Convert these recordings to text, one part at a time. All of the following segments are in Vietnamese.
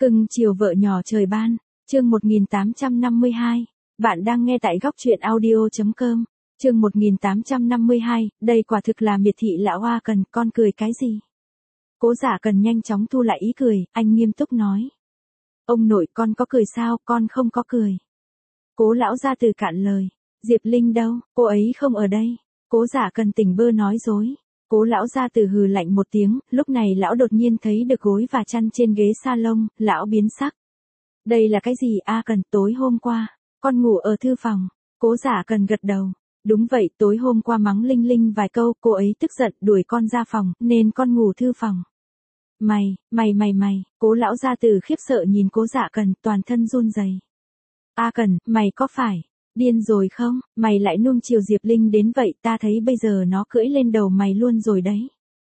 Cưng chiều vợ nhỏ trời ban, chương 1852, bạn đang nghe tại góc truyện audio.com, chương 1852, đây quả thực là miệt thị lão Hoa Cần, con cười cái gì? Cố Dạ Cần nhanh chóng thu lại ý cười, anh nghiêm túc nói. Ông nội con có cười sao, con không có cười. Cố lão gia từ cạn lời, Diệp Linh đâu, cô ấy không ở đây. Cố Dạ Cần tỉnh bơ nói dối. Cố lão gia từ hừ lạnh một tiếng, lúc này lão đột nhiên thấy được gối và chăn trên ghế salon, lão biến sắc. Đây là cái gì a Cần, tối hôm qua, con ngủ ở thư phòng. Cố Dạ Cần gật đầu. Đúng vậy, tối hôm qua mắng Linh Linh vài câu, cô ấy tức giận đuổi con ra phòng, nên con ngủ thư phòng. Mày, cố lão gia từ khiếp sợ nhìn Cố Dạ Cần, toàn thân run rẩy. A Cần, mày có phải điên rồi không? Mày lại nuông chiều Diệp Linh đến vậy, ta thấy bây giờ nó cưỡi lên đầu mày luôn rồi đấy.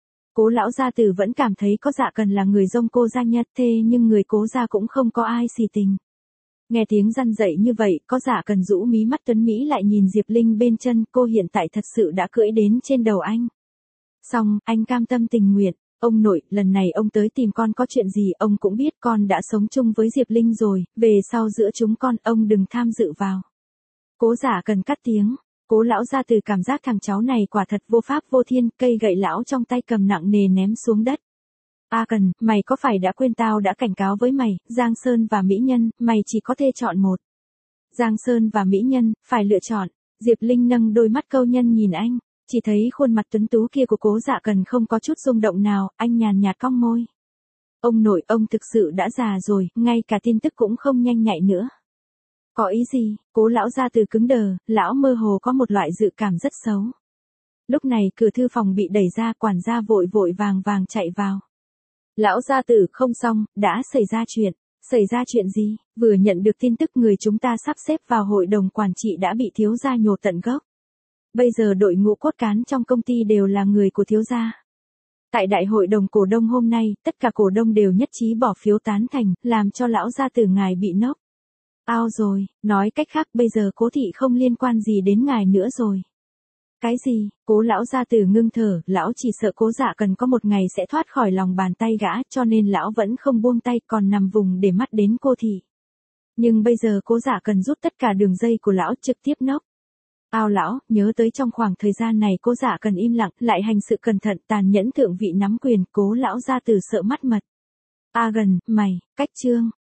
Cố lão gia tử vẫn cảm thấy có Dạ Cần là người dông cô gia nhất, thế nhưng người Cố gia cũng không có ai xì tình. Nghe tiếng răn dậy như vậy, có Dạ Cần rũ mí mắt tuấn Mỹ lại nhìn Diệp Linh bên chân, cô hiện tại thật sự đã cưỡi đến trên đầu anh. Xong, anh cam tâm tình nguyện. Ông nội, lần này ông tới tìm con có chuyện gì, ông cũng biết con đã sống chung với Diệp Linh rồi, về sau giữa chúng con, ông đừng tham dự vào. Cố Dạ Cần cắt tiếng. Cố lão gia từ cảm giác thằng cháu này quả thật vô pháp vô thiên, cây gậy lão trong tay cầm nặng nề ném xuống đất. A Cần, mày có phải đã quên tao đã cảnh cáo với mày, Giang Sơn và Mỹ Nhân, mày chỉ có thể chọn một. Giang Sơn và Mỹ Nhân, phải lựa chọn. Diệp Linh nâng đôi mắt câu nhân nhìn anh, chỉ thấy khuôn mặt tuấn tú kia của Cố Dạ Cần không có chút rung động nào, anh nhàn nhạt cong môi. Ông nội, ông thực sự đã già rồi, ngay cả tin tức cũng không nhanh nhạy nữa. Có ý gì? Cố lão gia từ cứng đờ, lão mơ hồ có một loại dự cảm rất xấu. Lúc này cửa thư phòng bị đẩy ra, quản gia vội vội vàng chạy vào. Lão gia tử, không xong, đã xảy ra chuyện. Xảy ra chuyện gì? Vừa nhận được tin tức người chúng ta sắp xếp vào hội đồng quản trị đã bị thiếu gia nhổ tận gốc. Bây giờ đội ngũ cốt cán trong công ty đều là người của thiếu gia. Tại đại hội đồng cổ đông hôm nay, tất cả cổ đông đều nhất trí bỏ phiếu tán thành, làm cho lão gia tử ngài bị nốc. Ao rồi, nói cách khác bây giờ Cố thị không liên quan gì đến ngài nữa rồi. Cái gì? Cố lão gia tử ngưng thở, lão chỉ sợ Cố Dạ Cần có một ngày sẽ thoát khỏi lòng bàn tay gã, cho nên lão vẫn không buông tay, còn nằm vùng để mắt đến cô thị. Nhưng bây giờ Cố Dạ Cần rút tất cả đường dây của lão, trực tiếp nốc. Ao lão, nhớ tới trong khoảng thời gian này Cố Dạ Cần im lặng, lại hành sự cẩn thận, tàn nhẫn thượng vị nắm quyền, Cố lão gia tử sợ mắt mật. A Gần, mày, cách chương.